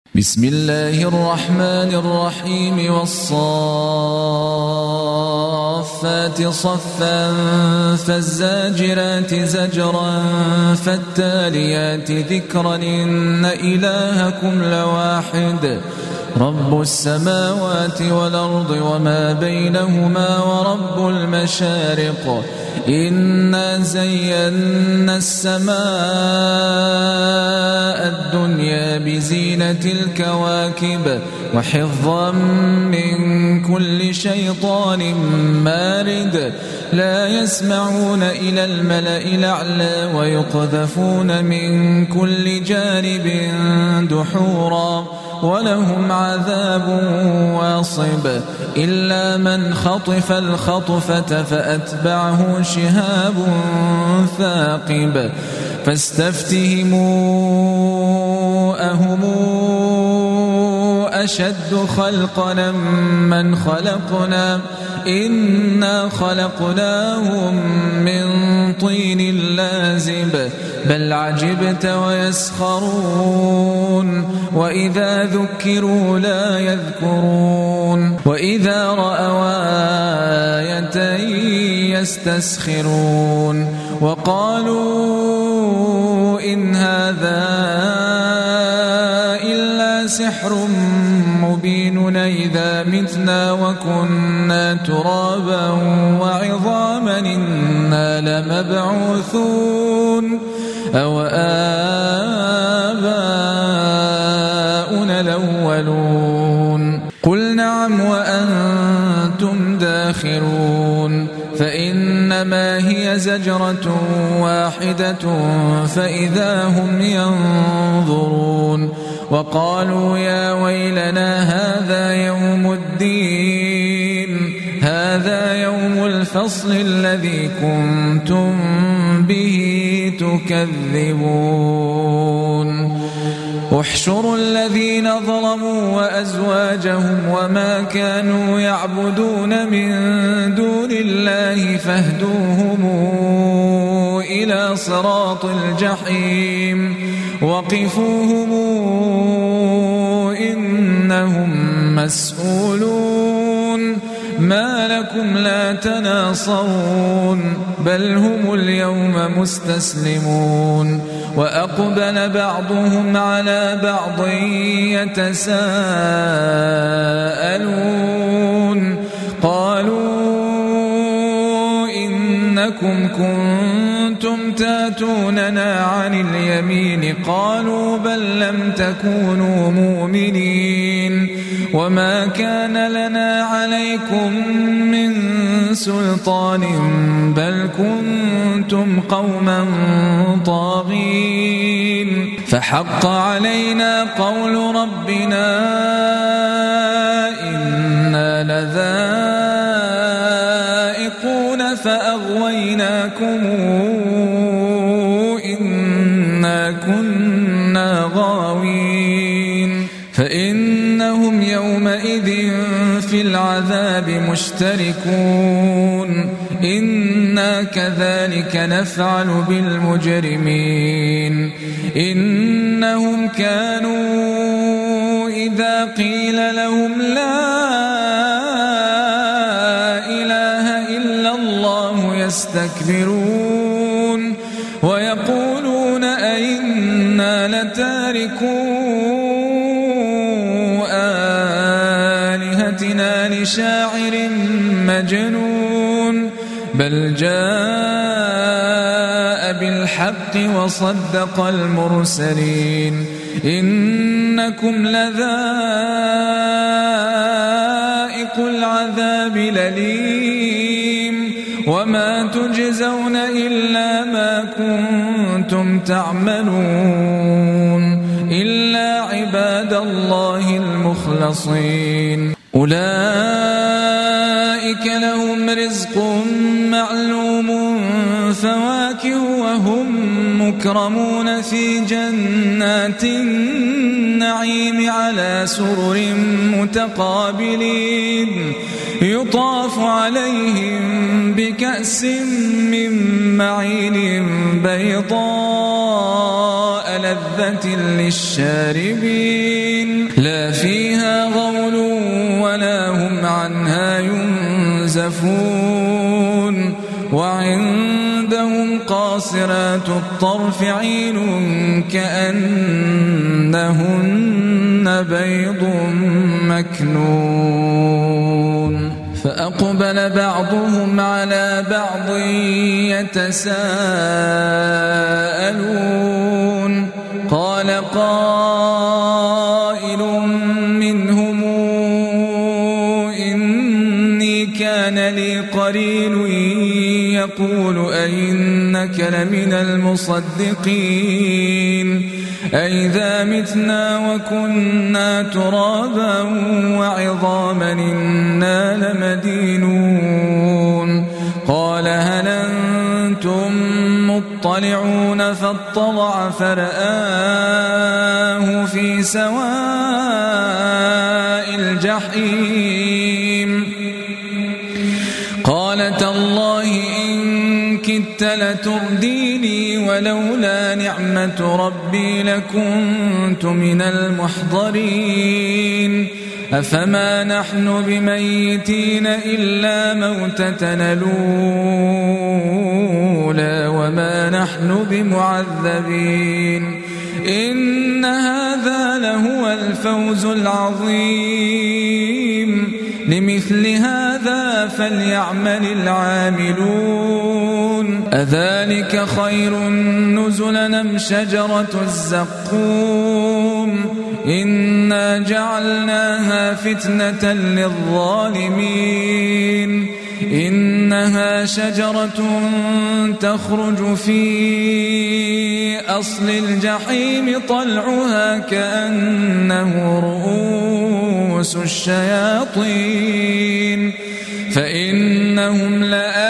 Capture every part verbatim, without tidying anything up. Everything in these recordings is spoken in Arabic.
بسم الله الرحمن الرحيم والصافات صفا فالزاجرات زجرا فالتاليات ذكرا إن إلهكم لواحد رب السماوات والأرض وما بينهما ورب المشارق إنا زينا السماء الدنيا بزينة الكواكب وحفظا من كل شيطان مارد لا يسمعون إلى الملأ الأعلى ويقذفون من كل جانب دحورا ولهم عذاب واصب إلا من خطف الخطفة فأتبعه شهاب ثاقب فاستفتهموا أهم أشد خلقنا من خلقنا إنا خلقناهم من طين لازب بل عجبت ويسخرون وإذا ذكروا لا يذكرون وإذا رأوا آية يستسخرون وقالوا إن هذا إلا سحر مبين إذا متنا وكنا ترابا وعظاما إنا لمبعوثون أو آباؤنا الأولون قل نعم وأنتم داخرون فإنما هي زجرة واحدة فإذا هم ينظرون وقالوا يا ويلنا هذا يوم الدين هذا يوم الفصل الذي كنتم به تكذبون احشروا الذين ظلموا وأزواجهم وما كانوا يعبدون من دون الله فاهدوهم إلى صراط الجحيم وقفوهم إنهم مسؤولون ما لكم لا تناصرون بل هم اليوم مستسلمون وأقبل بعضهم على بعض يتساءلون قالوا إنكم كنتم تاتوننا عن اليمين قالوا بل لم تكونوا مؤمنين وما كان لنا عليكم من سلطان بل كنتم قوما طاغين فحق علينا قول ربنا إنا لذائقون فأغويناكم إنا كنا غاوين فإنهم يومئذ في العذاب مشتركون إنا كذلك نفعل بالمجرمين إنهم كانوا إذا قيل لهم لا إله إلا الله يستكبرون ويقولون أئنا لتاركو آلهتنا لشاعر مجنون بل جاء بالحق وصدق المرسلين إنكم لذائق العذاب الأليم وما تجزون إلا ما كنتم تعملون إلا عباد الله المخلصين أولئك لهم رزق معلوم فواكه وهم مكرمون في جنات النعيم على سرر متقابلين يطاف عليهم بكأس من معين بيضاء لذة للشاربين يصفون وعندهم قاصرات الطرف عين كأنهن بيض مكنون فأقبل بعضهم على بعض يتساءلون قال قائل منهم إني كان لي قرين يقول أئنك لمن المصدقين أئذا متنا وكنا ترابا وعظاما إنا لمدينون قال هل أنتم مطلعون فاطلع فرآه في سواء الجحيم قال تالله إن كدت لترديني ولولا نعمة ربي لكنت من المحضرين أفما نحن بميتين إلا موتتنا الأولى وما نحن بمعذبين إن هذا لهو الفوز العظيم لمثل هذا فليعمل العاملون أذلك خير نزلا أم شجرة الزقوم إنا جعلناها فتنة للظالمين إنها شجرة تخرج في أصل الجحيم طلعها كأنه رؤوس الشياطين فإنهم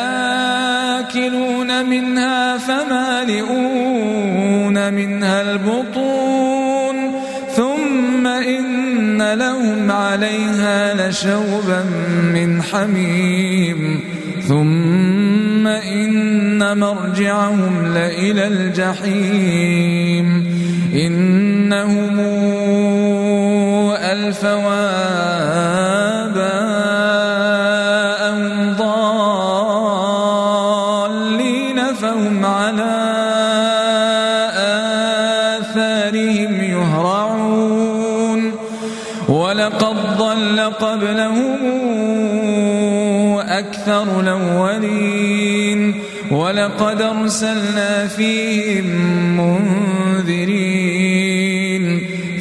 لآكلون منها فمالئون منها البطون ثم إن لهم عليها لشوبا من حميم ثم إن مرجعهم لإلى الجحيم إنهم ألفوا آباءهم ضالين فهم على آثارهم يهرعون ولقد ضل قبلهم أكثر الأولين ولقد أرسلنا فيهم منذرين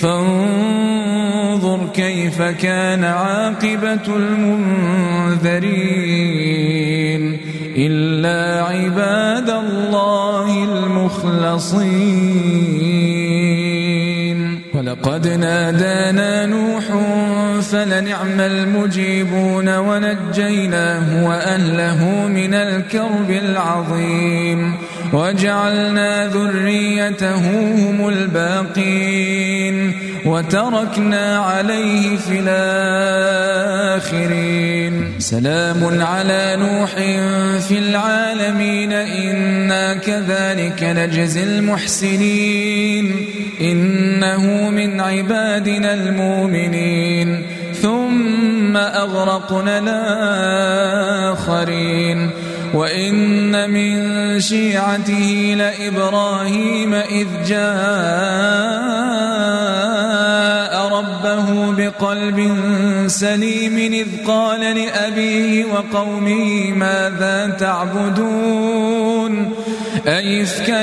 فانظر كيف كان عاقبة المنذرين إلا عباد الله المخلصين ولقد نادانا نوح فلنعم المجيبون ونجيناه وأهله من الكرب العظيم وجعلنا ذريته هم الباقين وتركنا عليه في الآخرين سلام على نوح في العالمين إنا كذلك نجزي المحسنين إنه من عبادنا المؤمنين ثم أغرقنا الآخرين وإن من شيعته لإبراهيم إذ جاء ربه بقلب سليم إذ قال لأبيه وقومه ماذا تعبدون أئفكا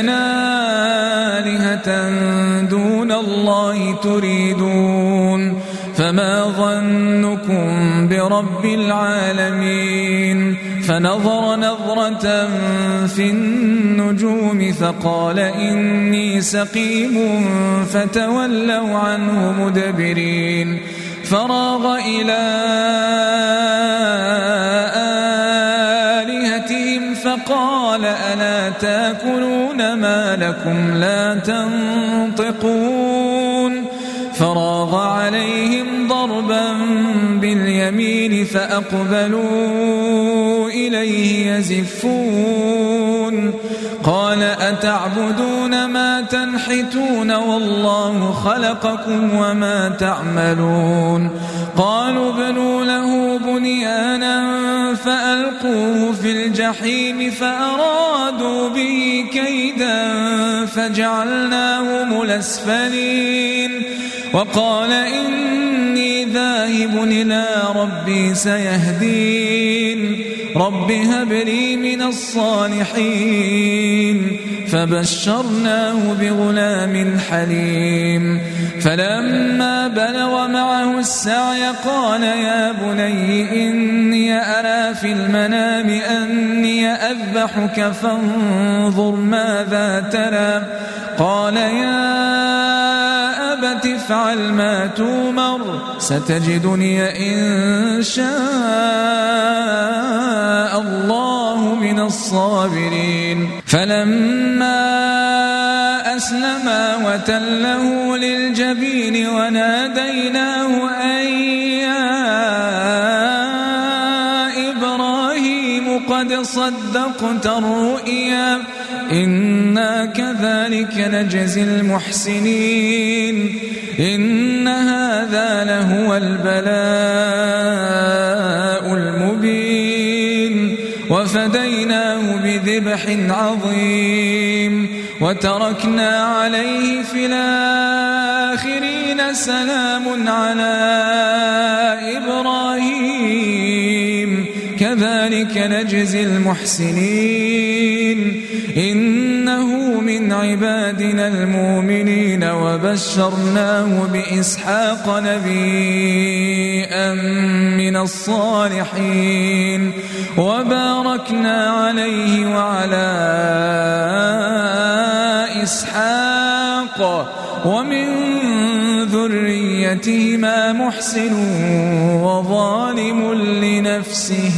آلهة دون الله تريدون فما ظنكم برب العالمين فنظر نظرة في النجوم فقال إني سقيم فتولوا عنه مدبرين فراغ إلى آلهتهم فقال ألا تأكلون ما لكم لا تنطقون فراغ عليهم ضربا باليمين فأقبلوا إليه يزفون قال أتعبدون ما تنحتون والله خلقكم وما تعملون قالوا ابنوا له بنيانا فألقوه في الجحيم فأرادوا به كيدا فجعلناهم الأسفلين وقال إني ذاهب إلى ربي سيهدين رب هب لي من الصالحين فبشرناه بغلام حليم فلما بلغ معه السعي قال يا بني إني أرى في المنام أني أذبحك فانظر ماذا ترى قال يا أبت افعل ما تؤمر ستجدني إن شاء الله من الصابرين فلما أسلما وتله للجبين وناديناه أن يا إبراهيم قد صدقت الرؤيا إنا كذلك نجزي المحسنين إن هذا لهو البلاء المبين وفديناه بذبح عظيم وتركنا عليه في الآخرين سلام على إبراهيم كذلك نجزي المحسنين إنه من عبادنا المؤمنين وبشرناه بإسحاق نبيا من الصالحين وباركنا عليه وعلى إسحاق ومن ذريتهما محسن وظالم لنفسه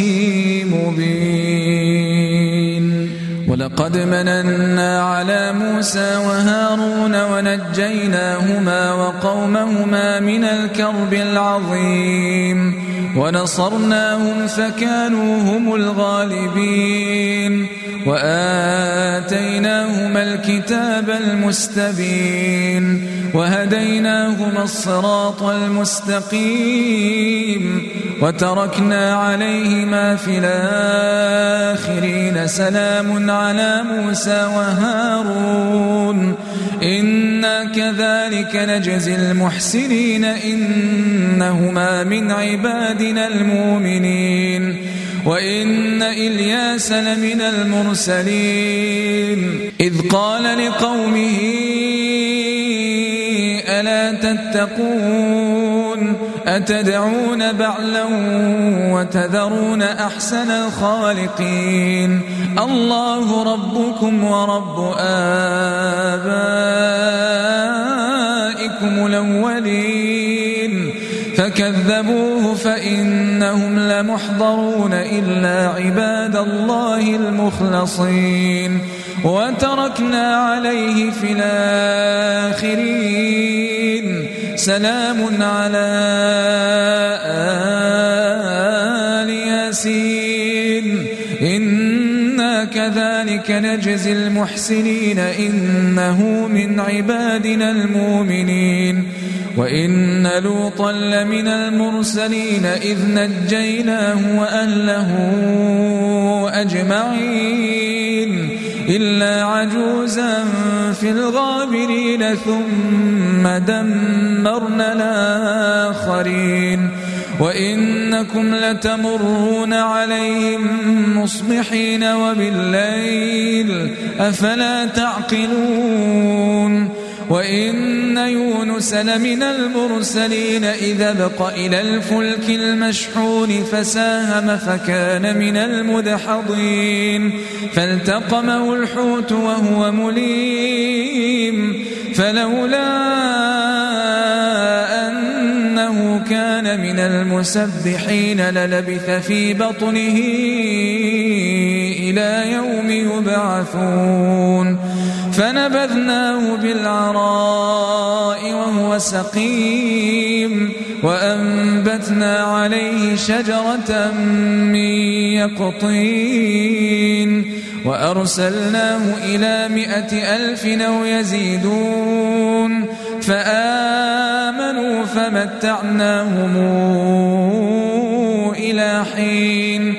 مبين ولقد مننا على موسى وهارون ونجيناهما وقومهما من الكرب العظيم ونصرناهم فكانوا هم الغالبين وآتيناهما الكتاب المستبين وهديناهما الصراط المستقيم وتركنا عليهما في الآخرين سلام على موسى وهارون إنا كذلك نجزي المحسنين إنهما من عبادنا المؤمنين وإن إلياس لمن المرسلين إذ قال لقومه ألا تتقون أتدعون بعلا وتذرون أحسن الخالقين الله ربكم ورب آبائكم الأولين فكذبوه فإنهم لمحضرون إلا عباد الله المخلصين وتركنا عليه في الآخرين سلام على آل ياسين إنا كذلك نجزي المحسنين إنه من عبادنا المؤمنين وإن لوطا لمن المرسلين إذ نجيناه وأهله أجمعين إلا عجوزا في الغابرين ثم دمرنا الآخرين وإنكم لتمرون عليهم مصبحين وبالليل أفلا تعقلون وإن يونس لمن المرسلين إذا بق إلى الفلك المشحون فساهم فكان من المدحضين فالتقمه الحوت وهو مليم فلولا أنه كان من المسبحين للبث في بطنه إلى يوم يبعثون فنبذناه بالعراء وهو سقيم وأنبتنا عليه شجرة من يقطين وأرسلناه إلى مائة ألف أو يزيدون فآمنوا فمتعناهم إلى حين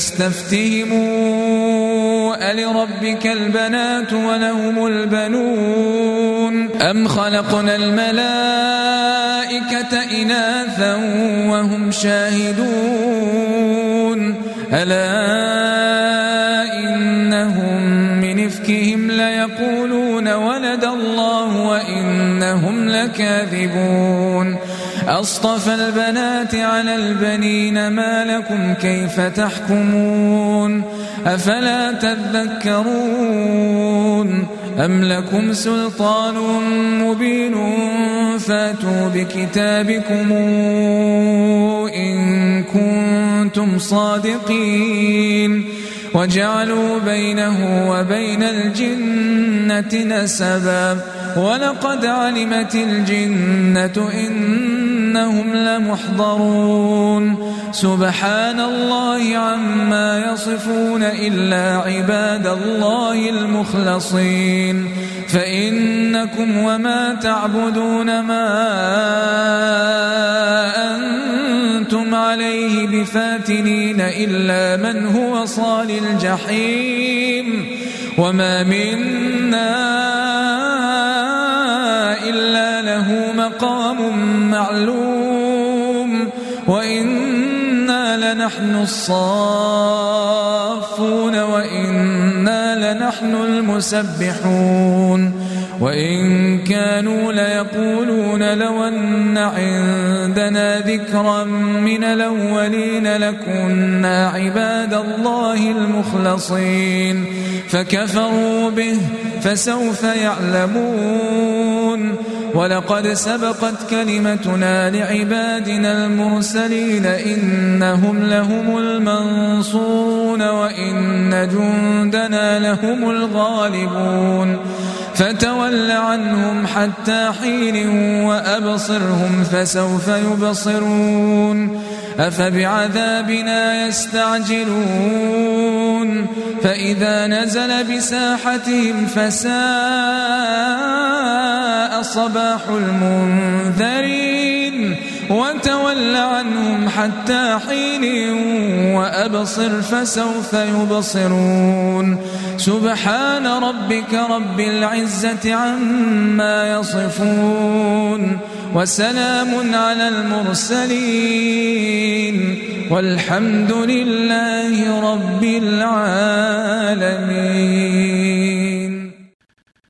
فاستفتهموا ألربك البنات ولهم البنون أم خلقنا الملائكة إناثا وهم شاهدون ألا إنهم من إفكهم ليقولون ولد الله وإنهم لكاذبون أصطفى البنات على البنين ما لكم كيف تحكمون أفلا تذكرون أم لكم سلطان مبين فاتوا بكتابكم إن كنتم صادقين وجعلوا بينه وبين الجنة نسبا ولقد علمت الجنة إنهم لمحضرون سبحان الله عما يصفون إلا عباد الله المخلصين فإنكم وما تعبدون ما أنتم عليه بفاتنين إلا من هو صال الجحيم وما منا إلا له مقام معلوم وإنا لنحن الصافون وإنا لنحن المسبحون وإن كانوا ليقولون لو أن عندنا ذكرا من الأولين لكنا عباد الله المخلصين فكفروا به فسوف يعلمون ولقد سبقت كلمتنا لعبادنا المرسلين إنهم لهم المنصورون وإن جندنا لهم الغالبون فتول عنهم حتى حين وأبصرهم فسوف يبصرون أفبعذابنا يستعجلون فإذا نزل بساحتهم فساء صباح المنذرين وتول عنهم حتى حين وأبصر فسوف يبصرون سبحان ربك رب العزة عما يصفون وسلام على المرسلين والحمد لله رب العالمين.